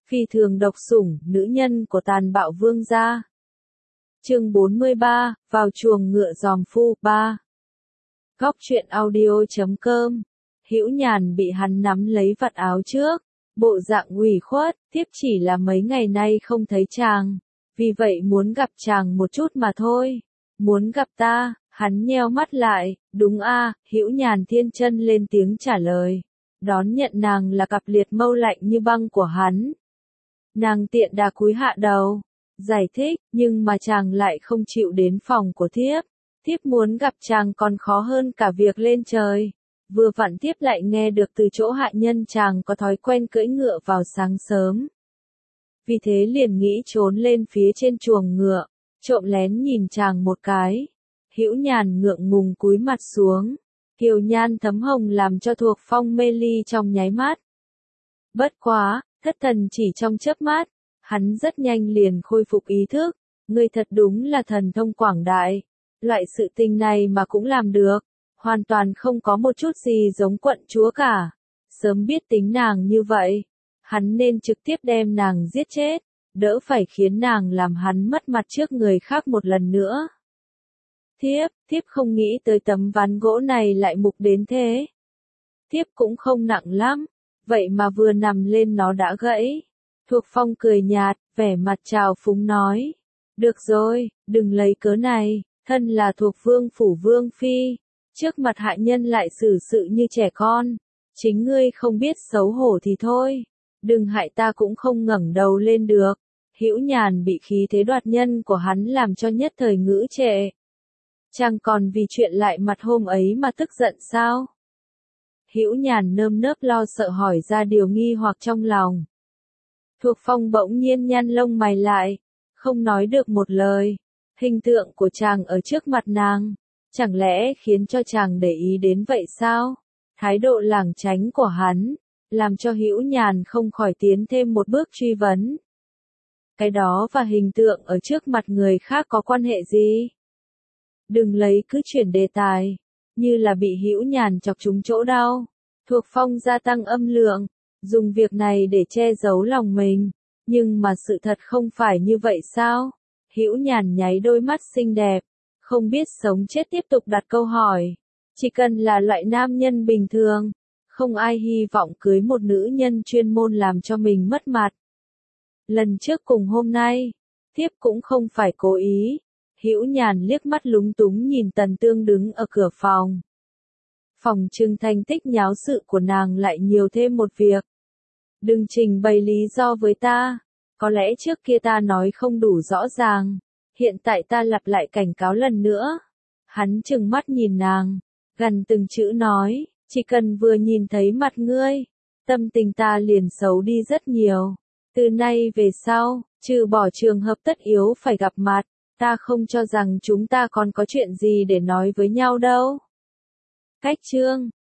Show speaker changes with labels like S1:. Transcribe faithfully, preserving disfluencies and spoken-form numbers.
S1: Phi thường độc sủng, nữ nhân của tàn bạo vương gia. Chương bốn mươi ba, vào chuồng ngựa giòm phu, ba. Góc truyện audio chấm com. Hữu Nhàn bị hắn nắm lấy vạt áo trước, bộ dạng ủy khuất, tiếp chỉ là mấy ngày nay không thấy chàng, vì vậy muốn gặp chàng một chút mà thôi. Muốn gặp ta? Hắn nheo mắt lại, đúng a, Hữu Nhàn thiên chân lên tiếng trả lời, đón nhận nàng là cặp liệt mâu lạnh như băng của hắn. Nàng tiện đà cúi hạ đầu, giải thích, nhưng mà chàng lại không chịu đến phòng của thiếp. Thiếp muốn gặp chàng còn khó hơn cả việc lên trời. Vừa vặn thiếp lại nghe được từ chỗ hạ nhân chàng có thói quen cưỡi ngựa vào sáng sớm. Vì thế liền nghĩ trốn lên phía trên chuồng ngựa, trộm lén nhìn chàng một cái. Hữu Nhàn ngượng ngùng cúi mặt xuống, kiều nhan thấm hồng làm cho Thuộc Phong mê ly trong nháy mắt. Bất quá, thất thần chỉ trong chớp mắt, hắn rất nhanh liền khôi phục ý thức. Ngươi thật đúng là thần thông quảng đại, loại sự tình này mà cũng làm được, hoàn toàn không có một chút gì giống quận chúa cả. Sớm biết tính nàng như vậy, hắn nên trực tiếp đem nàng giết chết, đỡ phải khiến nàng làm hắn mất mặt trước người khác một lần nữa. Thiếp, thiếp không nghĩ tới tấm ván gỗ này lại mục đến thế. Thiếp cũng không nặng lắm, vậy mà vừa nằm lên nó đã gãy. Thuộc Phong cười nhạt, vẻ mặt trào phúng nói. Được rồi, đừng lấy cớ này, thân là thuộc vương phủ vương phi, trước mặt hạ nhân lại xử sự như trẻ con. Chính ngươi không biết xấu hổ thì thôi, đừng hại ta cũng không ngẩng đầu lên được. Hữu Nhàn bị khí thế đoạt nhân của hắn làm cho nhất thời ngữ trệ. Chàng còn vì chuyện lại mặt hôm ấy mà tức giận sao? Hữu Nhàn nơm nớp lo sợ hỏi ra điều nghi hoặc trong lòng. Thuộc Phong bỗng nhiên nhăn lông mày lại, không nói được một lời. Hình tượng của chàng ở trước mặt nàng, chẳng lẽ khiến cho chàng để ý đến vậy sao? Thái độ lảng tránh của hắn, làm cho Hữu Nhàn không khỏi tiến thêm một bước truy vấn. Cái đó và hình tượng ở trước mặt người khác có quan hệ gì? Đừng lấy cứ chuyển đề tài, như là bị Hữu Nhàn chọc trúng chỗ đau. Thuộc Phong gia tăng âm lượng, dùng việc này để che giấu lòng mình, nhưng mà sự thật không phải như vậy sao? Hữu Nhàn nháy đôi mắt xinh đẹp, không biết sống chết tiếp tục đặt câu hỏi. Chỉ cần là loại nam nhân bình thường, không ai hy vọng cưới một nữ nhân chuyên môn làm cho mình mất mặt. Lần trước cùng hôm nay, thiếp cũng không phải cố ý. Hữu Nhàn liếc mắt lúng túng nhìn Tần Tương đứng ở cửa phòng. Phòng trưng thành tích nháo sự của nàng lại nhiều thêm một việc. Đừng trình bày lý do với ta, có lẽ trước kia ta nói không đủ rõ ràng, hiện tại ta lặp lại cảnh cáo lần nữa. Hắn trừng mắt nhìn nàng, gần từng chữ nói, chỉ cần vừa nhìn thấy mặt ngươi, tâm tình ta liền xấu đi rất nhiều. Từ nay về sau, trừ bỏ trường hợp tất yếu phải gặp mặt, ta không cho rằng chúng ta còn có chuyện gì để nói với nhau đâu. Cách chương